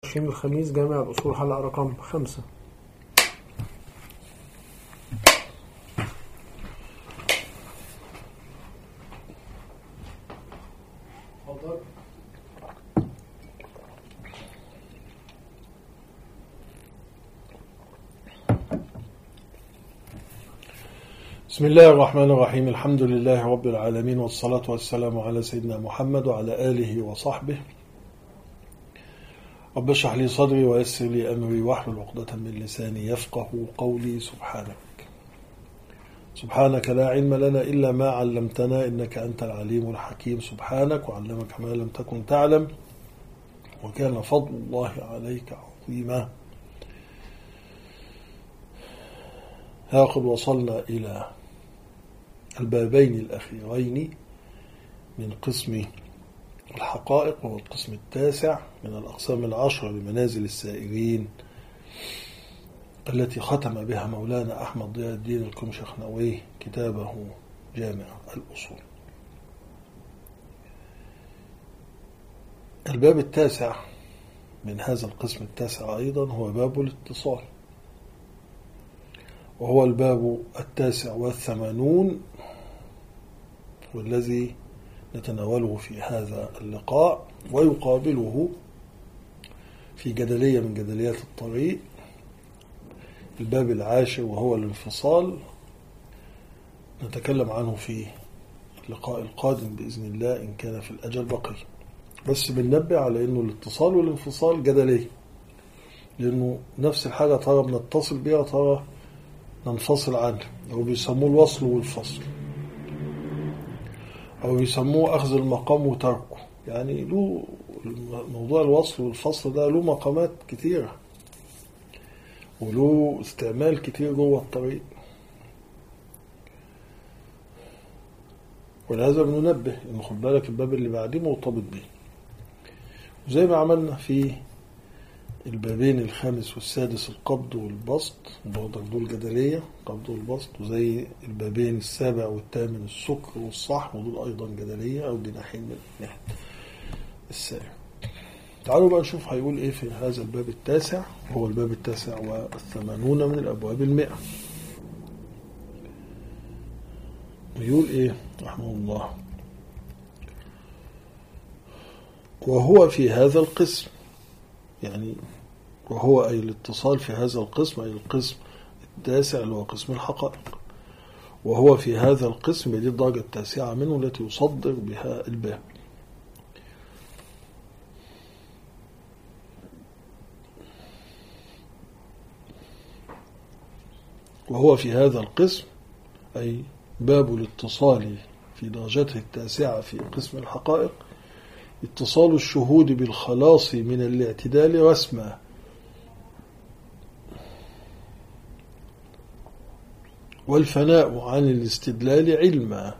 20 الخميس، جامع الأصول، حلقة رقم 5. بسم الله الرحمن الرحيم. الحمد لله رب العالمين، والصلاة والسلام على سيدنا محمد وعلى آله وصحبه. رب اشرح لي صدري ويسر لي أمري واحلل عقدة من لساني يفقه قولي. سبحانك لا علم لنا إلا ما علمتنا إنك أنت العليم الحكيم. سبحانك وعلمك ما لم تكن تعلم وكان فضل الله عليك عظيما. هاقد وصلنا إلى البابين الأخيرين من قسم الحقائق، وهو القسم التاسع من الأقسام العشرة لمنازل السائرين التي ختم بها مولانا أحمد ضياء الدين الكمشخنوي كتابه جامع الأصول. الباب التاسع من هذا القسم التاسع أيضا هو باب الاتصال، وهو الباب 89 والذي نتناوله في هذا اللقاء، ويقابله في جدلية من جدليات الطريق الباب 10 وهو الانفصال. نتكلم عنه في اللقاء القادم بإذن الله إن كان في الأجل بقي، بس بننبه على أنه الاتصال والانفصال جدلية، لأنه نفس الحاجة ترى بنتصل بها ترى ننفصل عنه، أو بيسموه الوصل والفصل، أو بيسموه أخذ المقام وتركه. يعني له موضوع الوصل والفصل ده له مقامات كتيرة وله استعمال كتير جوه الطريق، ولهذا بننبه إن خد بالك الباب اللي بعديه مرتبط به، وزي ما عملنا في البابين الخامس والسادس القبض والبسط، برضك دول جدلية قبض والبسط، وزي البابين السابع والثامن السكر والصح، ودول أيضا جدلية أو جناحين من ناحية السابع. تعالوا بقى نشوف هيقول إيه في هذا الباب التاسع، هو الباب 89 من الأبواب 100. يقول إيه رحمه الله: وهو في هذا القسم، يعني وهو أي الاتصال في هذا القسم، أي القسم التاسع اللي هو قسم الحقائق. وهو في هذا القسم، دي الدرجة التاسعة منه التي يصدر بها الباب. وهو في هذا القسم أي باب الاتصال في درجته التاسعة في قسم الحقائق، اتصال الشهود بالخلاص من الاعتدال رسما، والفناء عن الاستدلال علما،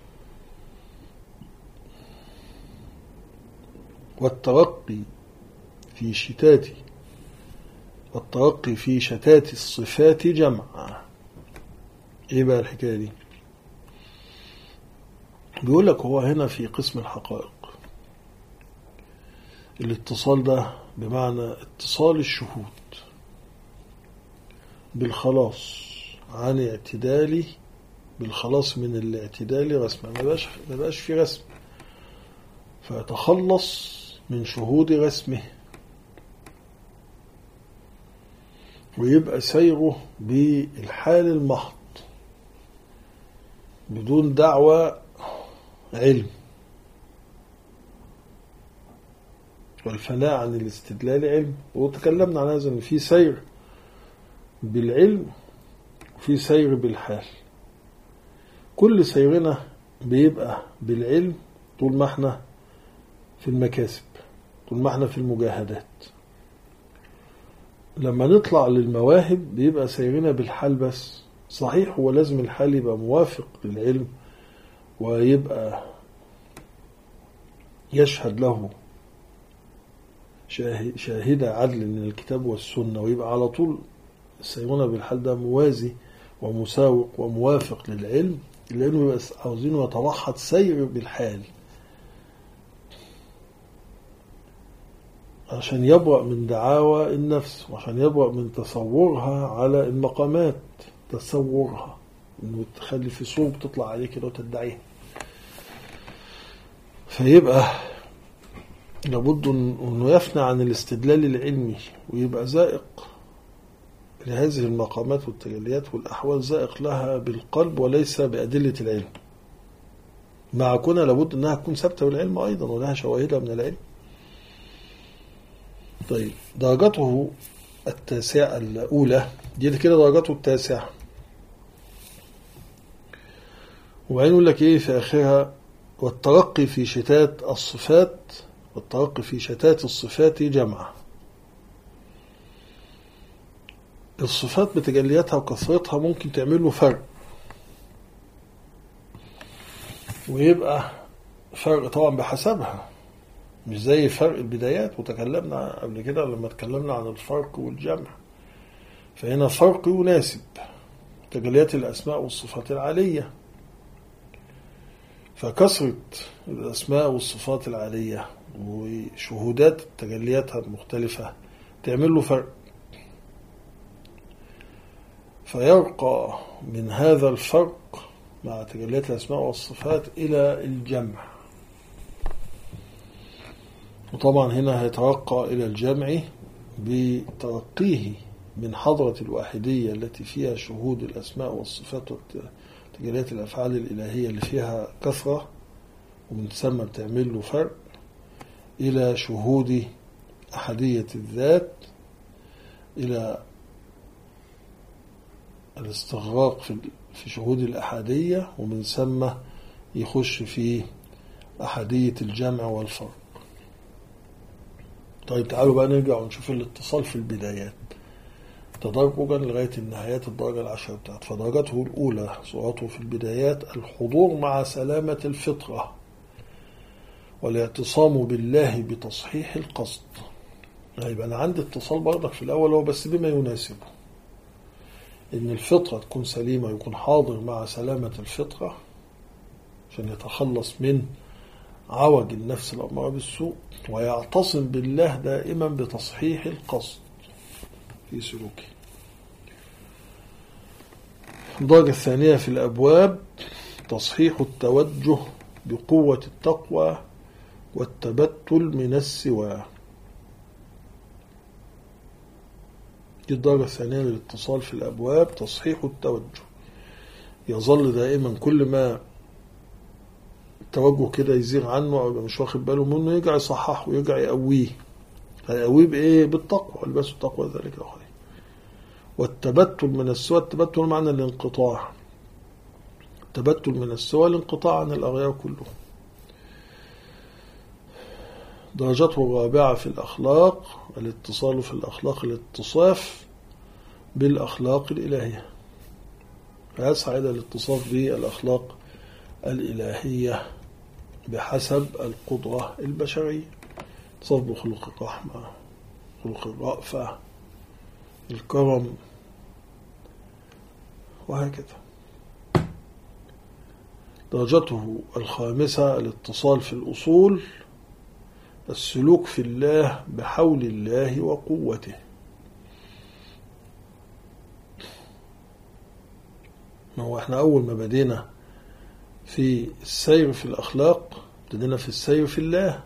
والترقي في شتات الصفات جمعا. ايه بقى الحكاية دي؟ بيقول لك هو هنا في قسم الحقائق الاتصال ده بمعنى اتصال الشهود بالخلاص عن اعتدالي، بالخلاص من الاعتدال رسما، ما بقاش في رسم، فيتخلص من شهود رسمه ويبقى سيره بالحال المحض بدون دعوة علم، والفناء عن الاستدلال علم. وتكلمنا عن هذا ان في سير بالعلم وفي سير بالحال. كل سيرنا بيبقى بالعلم طول ما احنا في المكاسب، طول ما احنا في المجاهدات. لما نطلع للمواهب بيبقى سيرنا بالحال بس. صحيح هو لازم الحال يبقى موافق للعلم ويبقى يشهد له شاهدة عدل من الكتاب والسنة، ويبقى على طول سيرنا بالحال ده موازي ومساوق وموافق للعلم، لأنه يبقى عاوزينه يتوحد سير بالحال. عشان يبرأ من دعاوى النفس، وعشان يبرأ من تصورها على المقامات، تصورها انه تخلي في صور بتطلع عليه كده وتدعيها. فيبقى لابد انه يفنى عن الاستدلال العلمي ويبقى زائق لهذه المقامات والتجليات والأحوال، زائق لها بالقلب وليس بأدلة العلم، مع كونها لابد أنها تكون ثابتة بالعلم أيضا ولها شواهدها من العلم. طيب درجته التاسعة الأولى دي كده درجته التاسعة، وبعدين يقول لك إيه في آخرها: والترقي في شتات الصفات، والترقي في شتات الصفات جمعة. الصفات بتجلياتها وكثرتها ممكن تعمل له فرق، ويبقى فرق طبعا بحسبها، مش زي فرق البدايات، وتكلمنا قبل كده لما تكلمنا عن الفرق والجمع. فهنا فرق يناسب تجليات الأسماء والصفات العالية، فكثرة الأسماء والصفات العالية وشهودات تجلياتها المختلفة تعمل له فرق، فيرقى من هذا الفرق مع تجليات الأسماء والصفات إلى الجمع. وطبعا هنا هيترقى إلى الجمع بترقيه من حضرة الواحدية التي فيها شهود الأسماء والصفات وتجليات الأفعال الإلهية اللي فيها كثرة ومن ثم بتعمل له فرق، إلى شهود أحدية الذات، إلى الاستغراق في شهود الأحادية، ومن ثم يخش في أحادية الجمع والفرق. طيب تعالوا بقى نرجع ونشوف الاتصال في البدايات تدرجا لغاية النهايات الدرجة العشرة بتاعت. فدرجته الأولى صورته في البدايات الحضور مع سلامة الفطرة والاعتصام بالله بتصحيح القصد. يبقى أنا عندي اتصال برضك في الأول هو بس بما يناسبه، إن الفطرة تكون سليمة، يكون حاضر مع سلامة الفطرة عشان يتخلص من عوج النفس الأمارة بالسوء، ويعتصم بالله دائما بتصحيح القصد في سلوكه. الدرجة الثانية في الأبواب تصحيح التوجه بقوة التقوى والتبتل من السوى. دي الدرجة الثانية للاتصال في الأبواب، تصحيح التوجه. يظل دائما كل ما التوجه كده يزيغ عنه أو مش واخد باله منه يرجع يصححه ويرجع يقويه. هيقويه بإيه؟ بالتقوى، البسوا التقوى ذلك الخير. والتبتل من السوى، التبتل معنى الانقطاع، التبتل من السوى الانقطاع عن الأغيار كله. درجته الرابعة في الأخلاق الاتصال في الأخلاق، الاتصاف بالأخلاق الإلهية، فيسعى إلى الاتصاف بالأخلاق الإلهية بحسب القدرة البشرية، اتصاف بخلق الرحمة، خلق الرأفة، الكرم، وهكذا. درجته الخامسة الاتصال في الأصول، السلوك في الله بحول الله وقوته. هو احنا أول ما بدينا في السير في الأخلاق بدينا في السير في الله.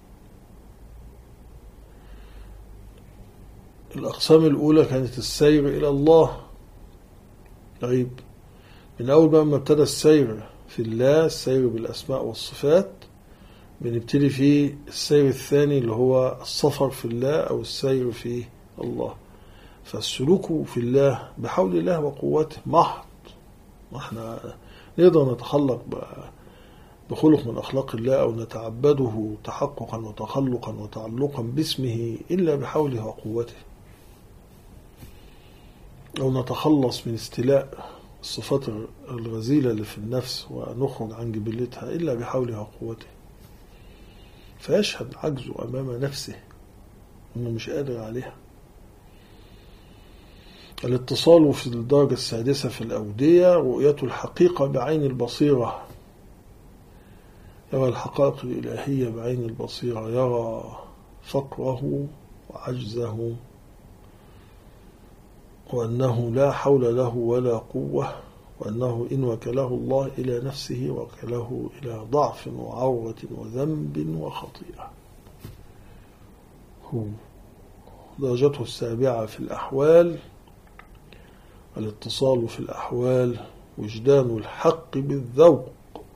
الأقسام الأولى كانت السير إلى الله. طيب من أول ما ابتدى السير في الله، السير بالأسماء والصفات، بنبتدي في السير الثاني اللي هو السفر في الله أو السير في الله. فالسلوك في الله بحول الله وقوته محض. احنا نقدر نتخلق بخلق من أخلاق الله أو نتعبده تحققا وتخلقا وتعلقا باسمه إلا بحوله وقوته، أو نتخلص من استيلاء الصفات الغزيلة اللي في النفس ونخرج عن جبلتها إلا بحوله وقوته. فيشهد عجزه أمام نفسه أنه مش قادر عليها. الاتصال في الدرجة السادسة في الأودية رؤية الحقيقة بعين البصيرة، يرى الحقائق الإلهية بعين البصيرة، يرى فقره وعجزه، وأنه لا حول له ولا قوة، وأنه إن وكله الله إلى نفسه وكله إلى ضعف وعورة وذنب وخطيئة. هو درجته السابعة في الأحوال الاتصال في الأحوال، وجدان الحق بالذوق،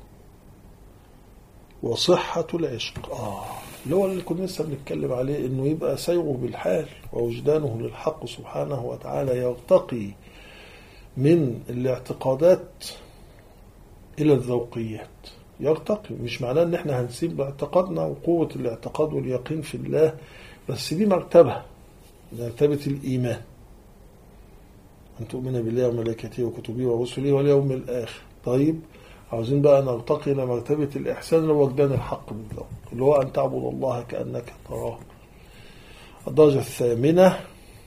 وصحة العشق. اللي هو اللي كنا لسه بنتكلم عليه، إنه يبقى سيره بالحال ووجدانه للحق سبحانه وتعالى، يرتقي من الاعتقادات إلى الذوقيات. يرتقي، مش معناه إن احنا هنسيب اعتقادنا وقوة الاعتقاد واليقين في الله، بس دي مرتبة الإيمان، أن تؤمن بالله وملائكته وكتبه ورسله واليوم الآخر. طيب، عاوزين بقى نرتقي إلى مرتبة الإحسان ووجدان الحق بالذوق، اللي هو أن تعبد الله كأنك تراه. الدرجة الثامنة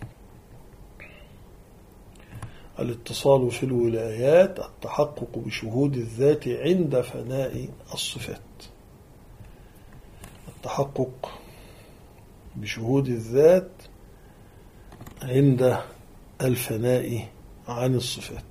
الاتصال في الولايات، التحقق بشهود الذات عند فناء الصفات. التحقق بشهود الذات عند الفناء عن الصفات.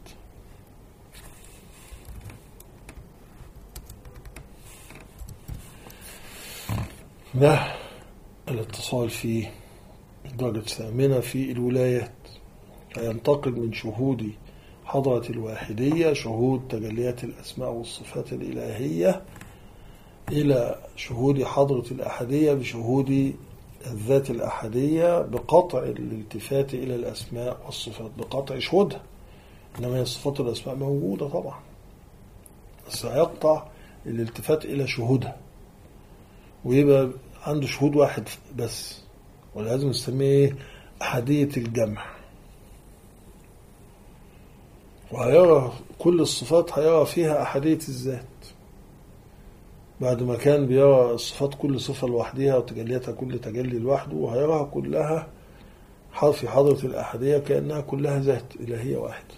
ده الاتصال في الدرجة الثامنة في الولايات، ينتقل من شهود حضرة الواحدية، شهود تجليات الأسماء والصفات الإلهية، إلى شهود حضرة الأحدية بشهود الذات الأحدية، بقطع الالتفات إلى الأسماء والصفات، بقطع شهودها. إنما هي الصفات والأسماء موجودة طبعا، بس هيقطع الالتفات إلى شهودها، ويبقى عنده شهود واحد بس، ولازم نسميه أحدية الجمع. وهيرى كل الصفات، هيرى فيها أحدية الذات، بعد ما كان بيرى الصفات كل صفة لوحدها وتجلياتها كل تجلي لوحده، وهيراها كلها في حضرة الأحدية كأنها كلها ذات إلهية واحدة.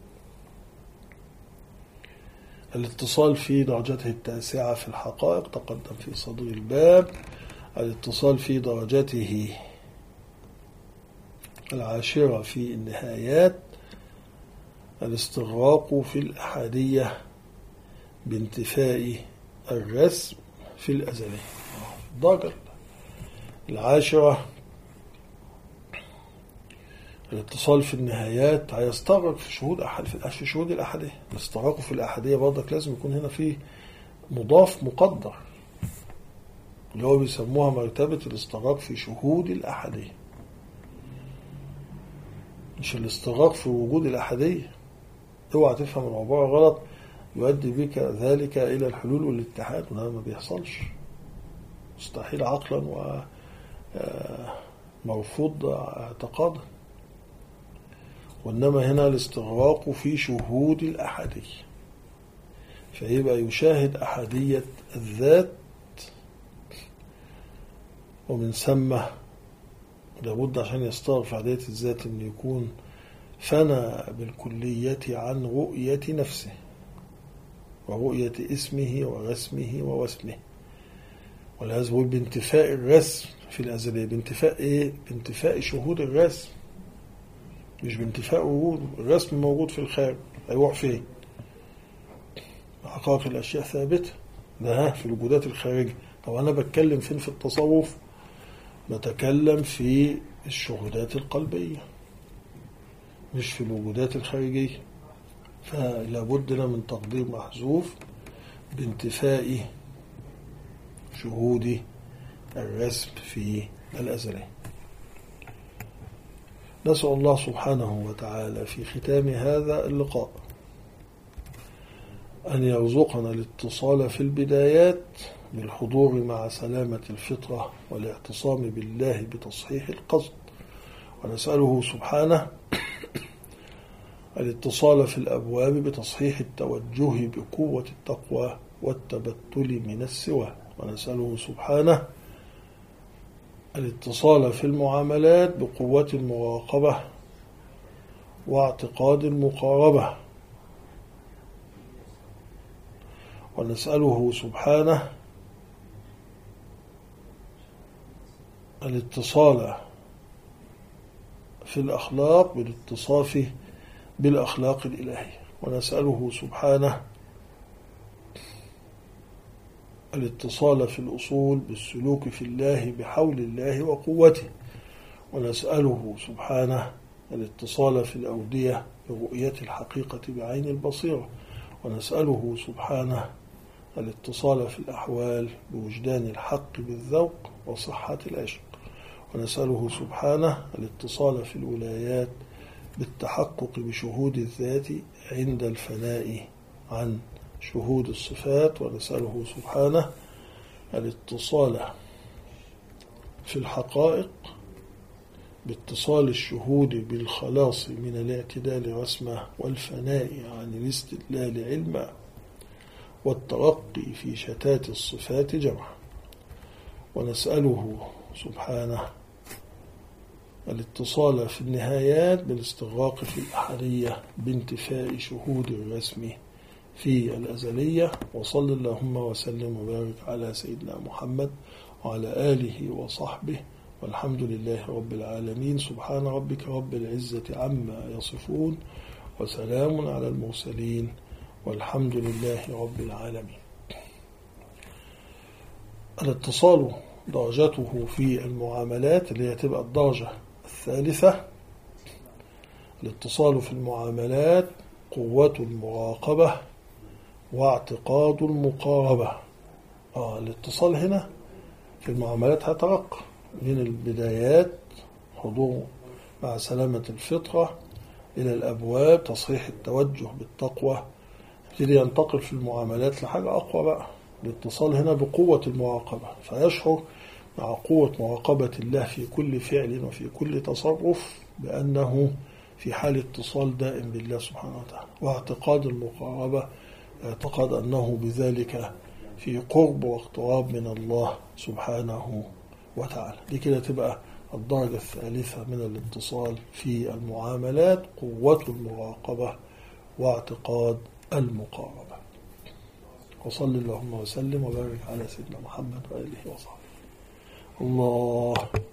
الاتصال في درجته التاسعة في الحقائق تقدم في صدر الباب. الاتصال في درجته العاشرة في النهايات، الاستغراق في الأحدية بانتفاء الرسم في الأزلية. الدرجة العاشرة الاتصال في النهايات، هيستغرق في شهود الأحدية. الاستغراق في الأحدية برضك لازم يكون هنا فيه مضاف مقدر، اللي هو بيسموها مرتبة الاستغراق في شهود الأحدية، مش الاستغراق في وجود الأحدية. اوعى تفهم العبارة غلط، يؤدي بك ذلك إلى الحلول والاتحاد، وهذا ما بيحصلش، مستحيل عقلا ومرفوض اعتقادا. وإنما هنا الاستغراق في شهود الأحدية، فيبقى يشاهد أحدية الذات، ومن ثم لابد عشان يستغرق في أحدية الذات أن يكون فنى بالكلية عن رؤية نفسه ورؤية اسمه ورسمه ووسمه. ولهذا بقول بانتفاء الرسم في الأزلية. بانتفاء إيه؟ بانتفاء شهود الرسم، مش بانتفاء وجود الرسم. موجود في الخارج، هيروح فين؟ حقائق الأشياء ثابتة، ده في الوجودات الخارجية. طب أنا بتكلم فين في التصوف؟ بتكلم في الشهودات القلبية، مش في الوجودات الخارجية. فلا بد لنا من تقدير محذوف بانتفاء شهود الرسم في الأزلية. نسأل الله سبحانه وتعالى في ختام هذا اللقاء أن يرزقنا الاتصال في البدايات بالحضور مع سلامة الفطرة والاعتصام بالله بتصحيح القصد، ونسأله سبحانه الاتصال في الأبواب بتصحيح التوجه بقوة التقوى والتبتل من السوى، ونسأله سبحانه الاتصال في المعاملات بقوة المراقبة واعتقاد المقاربة، ونسأله سبحانه الاتصال في الأخلاق بالاتصاف بالأخلاق الإلهية، ونسأله سبحانه الاتصال في الأصول بالسلوك في الله بحول الله وقوته، ونسأله سبحانه الاتصال في الأودية برؤية الحقيقة بعين البصيرة، ونسأله سبحانه الاتصال في الأحوال بوجدان الحق بالذوق وصحة العشق، ونسأله سبحانه الاتصال في الولايات بالتحقق بشهود الذات عند الفناء عن شهود الصفات، ونسأله سبحانه الاتصال في الحقائق باتصال الشهود بالخلاص من الاعتدال رسمه والفناء عن الاستدلال علما والترقي في شتات الصفات جمعا، ونسأله سبحانه الاتصال في النهايات بالاستغراق في الأحدية بانتفاء شهود الرسم في الأزلية. وصل اللهم وسلم وبارك على سيدنا محمد وعلى آله وصحبه، والحمد لله رب العالمين. سبحان ربك رب العزة عما يصفون، وسلام على المرسلين، والحمد لله رب العالمين. الاتصال درجته في المعاملات اللي هي تبقى الدرجة الثالثة. الاتصال في المعاملات قوة المراقبة واعتقاد المقاربة. الاتصال هنا في المعاملات هترقى من البدايات حضور مع سلامة الفطرة إلى الأبواب تصحيح التوجه بالتقوى، يبتدي ينتقل في المعاملات لحاجة أقوى بقى. الاتصال هنا بقوة المراقبة، فيشعر مع قوة مراقبة الله في كل فعل وفي كل تصرف بأنه في حال اتصال دائم بالله سبحانه وتعالى. واعتقاد المقاربة، اعتقد أنه بذلك في قرب واقتراب من الله سبحانه وتعالى. دي كده تبقى الدرجة الثالثة من الاتصال في المعاملات، قوة المراقبة واعتقاد المقاربة. وصل اللهم وسلم وبارك على سيدنا محمد وآله وصحبه. الله